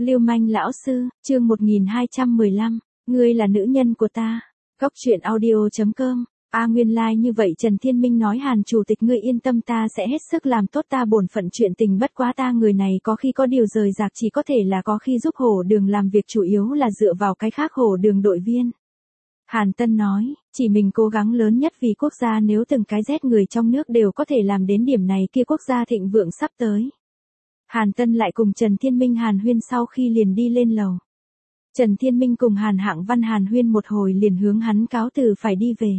Lưu manh lão sư, chương 1215, ngươi là nữ nhân của ta. Góc truyện audio.com. Nguyên lai như vậy Trần Thiên Minh nói Hàn chủ tịch ngươi yên tâm ta sẽ hết sức làm tốt ta bổn phận chuyện tình bất quá ta người này có khi có điều rời rạc chỉ có thể là có khi giúp Hổ Đường làm việc chủ yếu là dựa vào cái khác Hổ Đường đội viên. Hàn Tân nói, chỉ mình cố gắng lớn nhất vì quốc gia nếu từng cái rét người trong nước đều có thể làm đến điểm này kia quốc gia thịnh vượng sắp tới. Hàn Tân lại cùng Trần Thiên Minh hàn huyên sau khi liền đi lên lầu. Trần Thiên Minh cùng Hàn Hạng Văn hàn huyên một hồi liền hướng hắn cáo từ phải đi về.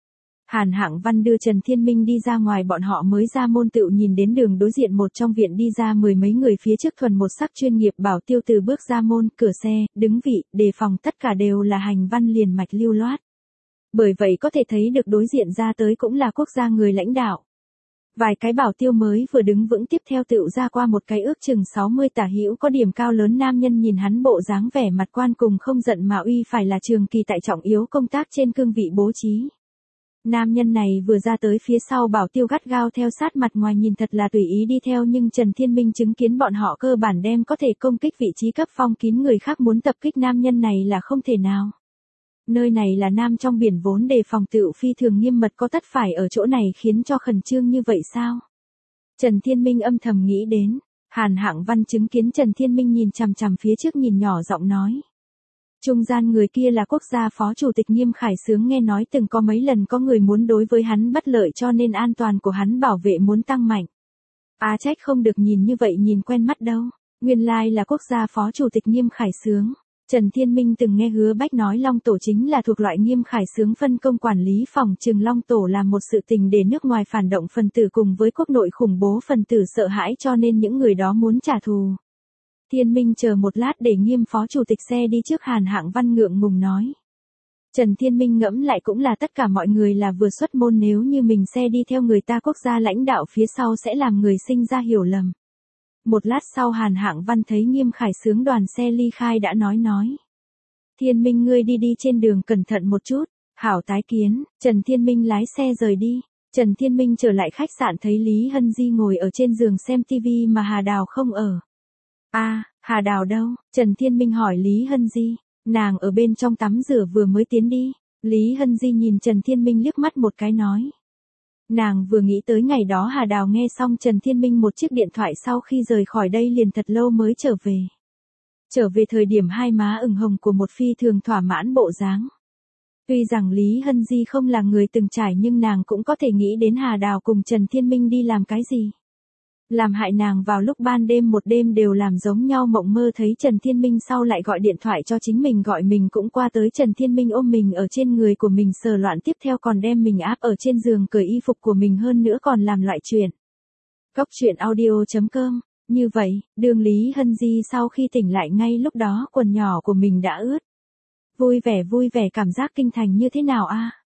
Hàn Hạng Văn đưa Trần Thiên Minh đi ra ngoài bọn họ mới ra môn tựu nhìn đến đường đối diện một trong viện đi ra mười mấy người phía trước thuần một sắc chuyên nghiệp bảo tiêu từ bước ra môn, cửa xe, đứng vị, đề phòng tất cả đều là hành văn liền mạch lưu loát. Bởi vậy có thể thấy được đối diện ra tới cũng là quốc gia người lãnh đạo. Vài cái bảo tiêu mới vừa đứng vững tiếp theo tựu ra qua một cái ước chừng 60 tả hữu có điểm cao lớn nam nhân nhìn hắn bộ dáng vẻ mặt quan cùng không giận mà uy phải là trường kỳ tại trọng yếu công tác trên cương vị bố trí. Nam nhân này vừa ra tới phía sau bảo tiêu gắt gao theo sát mặt ngoài nhìn thật là tùy ý đi theo nhưng Trần Thiên Minh chứng kiến bọn họ cơ bản đem có thể công kích vị trí cấp phong kín người khác muốn tập kích nam nhân này là không thể nào. Nơi này là nam trong biển vốn đề phòng tựu phi thường nghiêm mật có tất phải ở chỗ này khiến cho khẩn trương như vậy sao? Trần Thiên Minh âm thầm nghĩ đến, Hàn Hạng Văn chứng kiến Trần Thiên Minh nhìn chằm chằm phía trước nhìn nhỏ giọng nói. Trung gian người kia là quốc gia phó chủ tịch Nghiêm Khải Sướng nghe nói từng có mấy lần có người muốn đối với hắn bất lợi cho nên an toàn của hắn bảo vệ muốn tăng mạnh. Trách không được nhìn như vậy nhìn quen mắt đâu, nguyên lai là quốc gia phó chủ tịch Nghiêm Khải Sướng. Trần Thiên Minh từng nghe Hứa Bách nói Long Tổ chính là thuộc loại Nghiêm Khải Sướng phân công quản lý phòng trừng Long Tổ làm một sự tình để nước ngoài phản động phần tử cùng với quốc nội khủng bố phần tử sợ hãi cho nên những người đó muốn trả thù. Thiên Minh chờ một lát để Nghiêm phó chủ tịch xe đi trước Hàn Hạng Văn ngượng ngùng nói. Trần Thiên Minh ngẫm lại cũng là tất cả mọi người là vừa xuất môn nếu như mình xe đi theo người ta quốc gia lãnh đạo phía sau sẽ làm người sinh ra hiểu lầm. Một lát sau Hàn Hạng Văn thấy Nghiêm Khải Sướng đoàn xe ly khai đã nói. Thiên Minh ngươi đi trên đường cẩn thận một chút, hảo tái kiến, Trần Thiên Minh lái xe rời đi. Trần Thiên Minh trở lại khách sạn thấy Lý Hân Di ngồi ở trên giường xem tivi mà Hà Đào không ở. Hà Đào đâu? Trần Thiên Minh hỏi Lý Hân Di, nàng ở bên trong tắm rửa vừa mới tiến đi. Lý Hân Di nhìn Trần Thiên Minh liếc mắt một cái nói. Nàng vừa nghĩ tới ngày đó Hà Đào nghe xong Trần Thiên Minh một chiếc điện thoại sau khi rời khỏi đây liền thật lâu mới trở về. Trở về thời điểm hai má ửng hồng của một phi thường thỏa mãn bộ dáng. Tuy rằng Lý Hân Di không là người từng trải nhưng nàng cũng có thể nghĩ đến Hà Đào cùng Trần Thiên Minh đi làm cái gì. Làm hại nàng vào lúc ban đêm một đêm đều làm giống nhau mộng mơ thấy Trần Thiên Minh sau lại gọi điện thoại cho chính mình gọi mình cũng qua tới Trần Thiên Minh ôm mình ở trên người của mình sờ loạn tiếp theo còn đem mình áp ở trên giường cởi y phục của mình hơn nữa còn làm loại chuyện. Góc truyện audio.com. Như vậy, đường Lý Hân Di sau khi tỉnh lại ngay lúc đó quần nhỏ của mình đã ướt. Vui vẻ cảm giác kinh thành như thế nào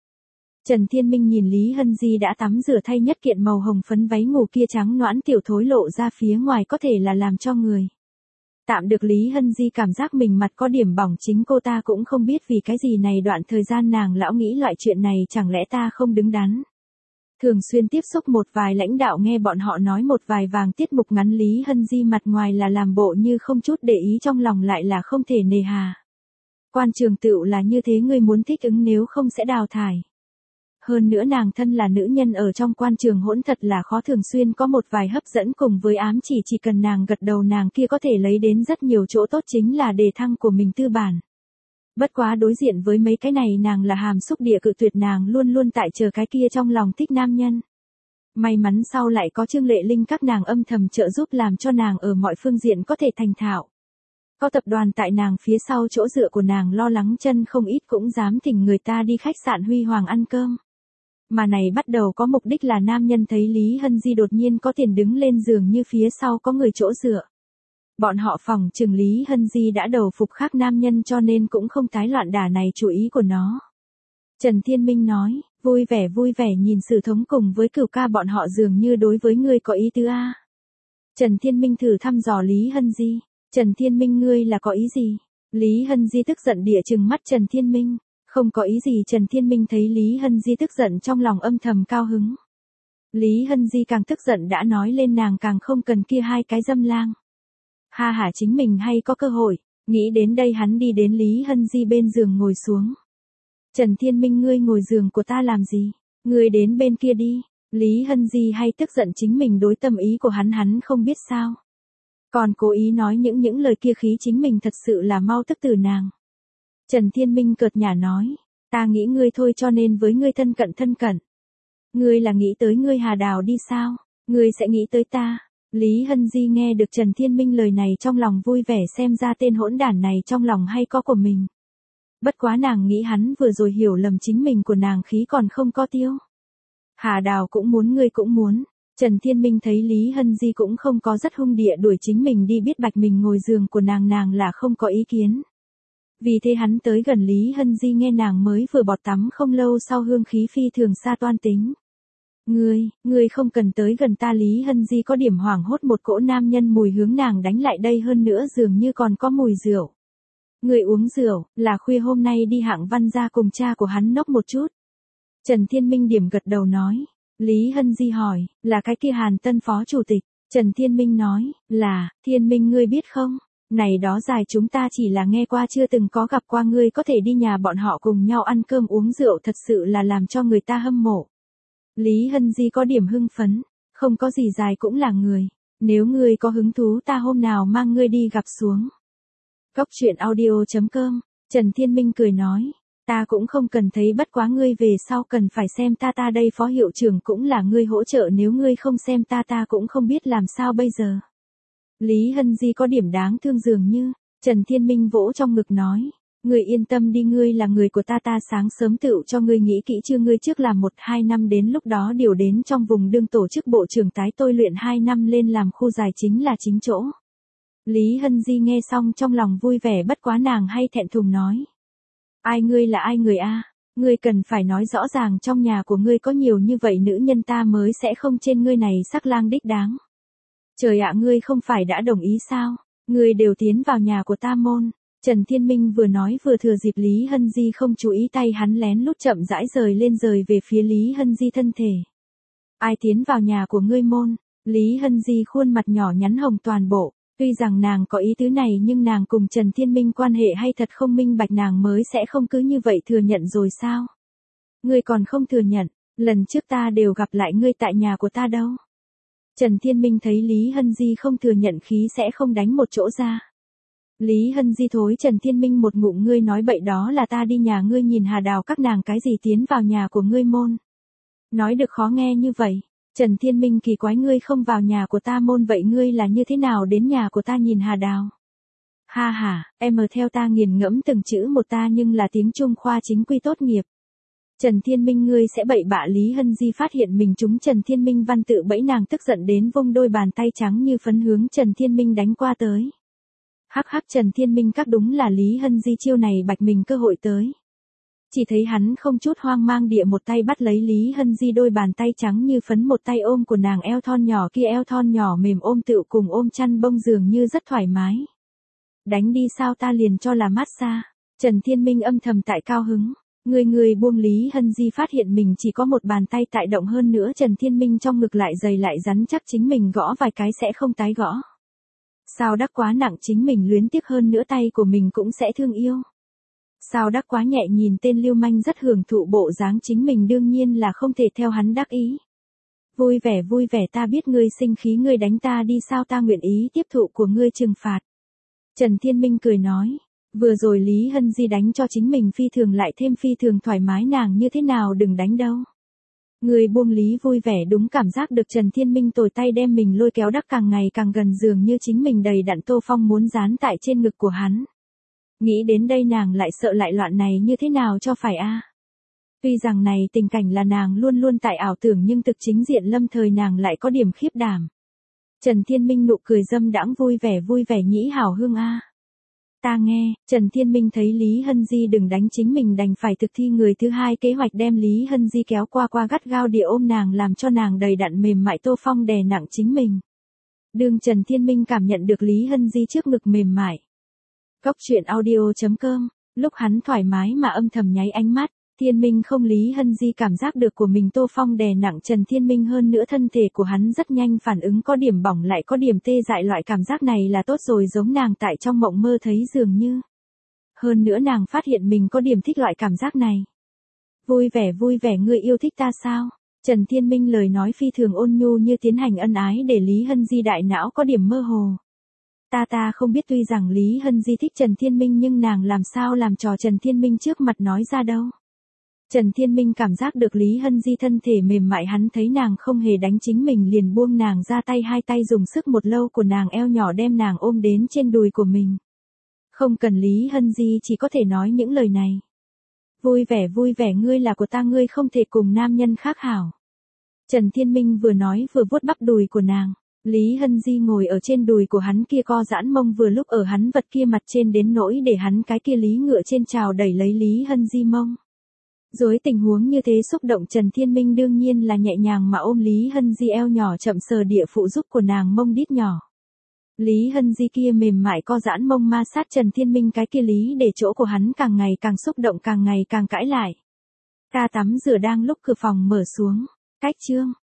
Trần Thiên Minh nhìn Lý Hân Di đã tắm rửa thay nhất kiện màu hồng phấn váy ngủ kia trắng nõn tiểu thối lộ ra phía ngoài có thể là làm cho người. Tạm được Lý Hân Di cảm giác mình mặt có điểm bỏng chính cô ta cũng không biết vì cái gì này đoạn thời gian nàng lão nghĩ loại chuyện này chẳng lẽ ta không đứng đắn. Thường xuyên tiếp xúc một vài lãnh đạo nghe bọn họ nói một vài vàng tiết mục ngắn Lý Hân Di mặt ngoài là làm bộ như không chút để ý trong lòng lại là không thể nề hà. Quan trường tựu là như thế ngươi muốn thích ứng nếu không sẽ đào thải. Hơn nữa nàng thân là nữ nhân ở trong quan trường hỗn thật là khó thường xuyên có một vài hấp dẫn cùng với ám chỉ cần nàng gật đầu nàng kia có thể lấy đến rất nhiều chỗ tốt chính là đề thăng của mình tư bản. Bất quá đối diện với mấy cái này nàng là hàm xúc địa cự tuyệt nàng luôn luôn tại chờ cái kia trong lòng thích nam nhân. May mắn sau lại có Trương Lệ Linh các nàng âm thầm trợ giúp làm cho nàng ở mọi phương diện có thể thành thạo. Có tập đoàn tại nàng phía sau chỗ dựa của nàng lo lắng chân không ít cũng dám thỉnh người ta đi khách sạn Huy Hoàng ăn cơm. Mà này bắt đầu có mục đích là nam nhân thấy Lý Hân Di đột nhiên có tiền đứng lên giường như phía sau có người chỗ dựa. Bọn họ phỏng chừng Lý Hân Di đã đầu phục khác nam nhân cho nên cũng không tái loạn đả này chủ ý của nó. Trần Thiên Minh nói, vui vẻ nhìn sự thống cùng với cửu ca bọn họ dường như đối với ngươi có ý tứ Trần Thiên Minh thử thăm dò Lý Hân Di, Trần Thiên Minh ngươi là có ý gì? Lý Hân Di tức giận địa trừng mắt Trần Thiên Minh. Không có ý gì Trần Thiên Minh thấy Lý Hân Di tức giận trong lòng âm thầm cao hứng. Lý Hân Di càng tức giận đã nói lên nàng càng không cần kia hai cái dâm lang. Ha hả chính mình hay có cơ hội. Nghĩ đến đây hắn đi đến Lý Hân Di bên giường ngồi xuống. Trần Thiên Minh ngươi ngồi giường của ta làm gì? Ngươi đến bên kia đi. Lý Hân Di hay tức giận chính mình đối tâm ý của hắn không biết sao. Còn cố ý nói những lời kia khí chính mình thật sự là mau tức từ nàng. Trần Thiên Minh cợt nhả nói. Ta nghĩ ngươi thôi cho nên với ngươi thân cận. Ngươi là nghĩ tới ngươi Hà Đào đi sao? Ngươi sẽ nghĩ tới ta. Lý Hân Di nghe được Trần Thiên Minh lời này trong lòng vui vẻ xem ra tên hỗn đản này trong lòng hay có của mình. Bất quá nàng nghĩ hắn vừa rồi hiểu lầm chính mình của nàng khí còn không có tiêu. Hà Đào cũng muốn ngươi cũng muốn. Trần Thiên Minh thấy Lý Hân Di cũng không có rất hung địa đuổi chính mình đi biết bạch mình ngồi giường của nàng là không có ý kiến. Vì thế hắn tới gần Lý Hân Di nghe nàng mới vừa bọt tắm không lâu sau hương khí phi thường xa toan tính. Ngươi không cần tới gần ta. Lý Hân Di có điểm hoảng hốt một cỗ nam nhân mùi hướng nàng đánh lại đây hơn nữa dường như còn có mùi rượu. Ngươi uống rượu, là khuya hôm nay đi Hạng Văn ra cùng cha của hắn nốc một chút. Trần Thiên Minh điểm gật đầu nói. Lý Hân Di hỏi, là cái kia Hàn Tân phó chủ tịch. Trần Thiên Minh nói, là, Thiên Minh ngươi biết không? Này đó dài chúng ta chỉ là nghe qua chưa từng có gặp qua ngươi có thể đi nhà bọn họ cùng nhau ăn cơm uống rượu thật sự là làm cho người ta hâm mộ. Lý Hân Di có điểm hưng phấn, không có gì dài cũng là người. Nếu ngươi có hứng thú ta hôm nào mang ngươi đi gặp xuống. Góc truyện audio.com, Trần Thiên Minh cười nói. Ta cũng không cần thấy bất quá ngươi về sau cần phải xem ta đây phó hiệu trưởng cũng là ngươi hỗ trợ nếu ngươi không xem ta cũng không biết làm sao bây giờ. Lý Hân Di có điểm đáng thương dường như, Trần Thiên Minh vỗ trong ngực nói. Ngươi yên tâm đi ngươi là người của ta sáng sớm tựu cho ngươi nghĩ kỹ chưa ngươi trước làm 1-2 năm đến lúc đó điều đến trong vùng đương tổ chức bộ trưởng tái tôi luyện 2 năm lên làm khu dài chính là chính chỗ. Lý Hân Di nghe xong trong lòng vui vẻ bất quá nàng hay thẹn thùng nói. Ai ngươi là ai người a? Ngươi cần phải nói rõ ràng trong nhà của ngươi có nhiều như vậy nữ nhân ta mới sẽ không trên ngươi này sắc lang đích đáng. Trời ạ ngươi không phải đã đồng ý sao? Ngươi đều tiến vào nhà của ta môn. Trần Thiên Minh vừa nói vừa thừa dịp Lý Hân Di không chú ý tay hắn lén lút chậm rãi rời về phía Lý Hân Di thân thể. Ai tiến vào nhà của ngươi môn? Lý Hân Di khuôn mặt nhỏ nhắn hồng toàn bộ. Tuy rằng nàng có ý tứ này nhưng nàng cùng Trần Thiên Minh quan hệ hay thật không minh bạch nàng mới sẽ không cứ như vậy thừa nhận rồi sao? Ngươi còn không thừa nhận, lần trước ta đều gặp lại ngươi tại nhà của ta đâu. Trần Thiên Minh thấy Lý Hân Di không thừa nhận khí sẽ không đánh một chỗ ra. Lý Hân Di thối Trần Thiên Minh một ngụm ngươi nói bậy đó là ta đi nhà ngươi nhìn Hà Đào các nàng cái gì tiến vào nhà của ngươi môn. Nói được khó nghe như vậy. Trần Thiên Minh kỳ quái ngươi không vào nhà của ta môn vậy ngươi là như thế nào đến nhà của ta nhìn Hà Đào. Ha ha, em theo ta nghiền ngẫm từng chữ một ta nhưng là tiếng Trung khoa chính quy tốt nghiệp. Trần Thiên Minh ngươi sẽ bậy bạ. Lý Hân Di phát hiện mình trúng Trần Thiên Minh văn tự bẫy nàng tức giận đến vung đôi bàn tay trắng như phấn hướng Trần Thiên Minh đánh qua tới. Hắc hắc Trần Thiên Minh các đúng là Lý Hân Di chiêu này bạch mình cơ hội tới. Chỉ thấy hắn không chút hoang mang địa một tay bắt lấy Lý Hân Di đôi bàn tay trắng như phấn một tay ôm của nàng eo thon nhỏ kia eo thon nhỏ mềm ôm tựu cùng ôm chăn bông dường như rất thoải mái. Đánh đi sao ta liền cho là massage. Trần Thiên Minh âm thầm tại cao hứng. Người buông. Lý Hân Di phát hiện mình chỉ có một bàn tay tại động hơn nữa Trần Thiên Minh trong ngực lại dày lại rắn chắc chính mình gõ vài cái sẽ không tái gõ. Sao đắc quá nặng chính mình luyến tiếc hơn nữa tay của mình cũng sẽ thương yêu. Sao đắc quá nhẹ nhìn tên lưu manh rất hưởng thụ bộ dáng chính mình đương nhiên là không thể theo hắn đắc ý. Vui vẻ ta biết ngươi sinh khí ngươi đánh ta đi sao ta nguyện ý tiếp thụ của ngươi trừng phạt. Trần Thiên Minh cười nói. Vừa rồi Lý Hân Di đánh cho chính mình phi thường lại thêm phi thường thoải mái nàng như thế nào đừng đánh đâu. Người buông. Lý vui vẻ đúng cảm giác được Trần Thiên Minh tồi tay đem mình lôi kéo đắc càng ngày càng gần dường như chính mình đầy đặn Tô Phong muốn dán tại trên ngực của hắn. Nghĩ đến đây nàng lại sợ lại loạn này như thế nào cho phải a? Tuy rằng này tình cảnh là nàng luôn luôn tại ảo tưởng nhưng thực chính diện lâm thời nàng lại có điểm khiếp đảm. Trần Thiên Minh nụ cười dâm đãng vui vẻ nhĩ hảo hương a. Ta nghe, Trần Thiên Minh thấy Lý Hân Di đừng đánh chính mình đành phải thực thi người thứ hai kế hoạch đem Lý Hân Di kéo qua gắt gao địa ôm nàng làm cho nàng đầy đặn mềm mại Tô Phong đè nặng chính mình. Đương Trần Thiên Minh cảm nhận được Lý Hân Di trước ngực mềm mại. Góc truyện audio.com, lúc hắn thoải mái mà âm thầm nháy ánh mắt, Thiên Minh không, Lý Hân Di cảm giác được của mình Tô Phong đè nặng Trần Thiên Minh, hơn nữa thân thể của hắn rất nhanh phản ứng, có điểm bỏng lại có điểm tê dại, loại cảm giác này là tốt rồi, giống nàng tại trong mộng mơ thấy dường như. Hơn nữa nàng phát hiện mình có điểm thích loại cảm giác này. Vui vẻ, ngươi yêu thích ta sao? Trần Thiên Minh lời nói phi thường ôn nhu như tiến hành ân ái để Lý Hân Di đại não có điểm mơ hồ. Ta không biết, tuy rằng Lý Hân Di thích Trần Thiên Minh nhưng nàng làm sao làm trò Trần Thiên Minh trước mặt nói ra đâu. Trần Thiên Minh cảm giác được Lý Hân Di thân thể mềm mại, hắn thấy nàng không hề đánh chính mình liền buông nàng ra tay, hai tay dùng sức một lâu của nàng eo nhỏ đem nàng ôm đến trên đùi của mình. Không cần, Lý Hân Di chỉ có thể nói những lời này. Vui vẻ, ngươi là của ta, ngươi không thể cùng nam nhân khác hảo. Trần Thiên Minh vừa nói vừa vuốt bắp đùi của nàng. Lý Hân Di ngồi ở trên đùi của hắn kia co giãn mông, vừa lúc ở hắn vật kia mặt trên đến nỗi để hắn cái kia Lý ngựa trên trào đẩy lấy Lý Hân Di mông. Dưới tình huống như thế xúc động, Trần Thiên Minh đương nhiên là nhẹ nhàng mà ôm Lý Hân Di eo nhỏ, chậm sờ địa phụ giúp của nàng mông đít nhỏ. Lý Hân Di kia mềm mại co giãn mông ma sát Trần Thiên Minh cái kia Lý để chỗ của hắn càng ngày càng xúc động, càng ngày càng cãi lại. Ca tắm rửa đang lúc cửa phòng mở xuống. Cách chương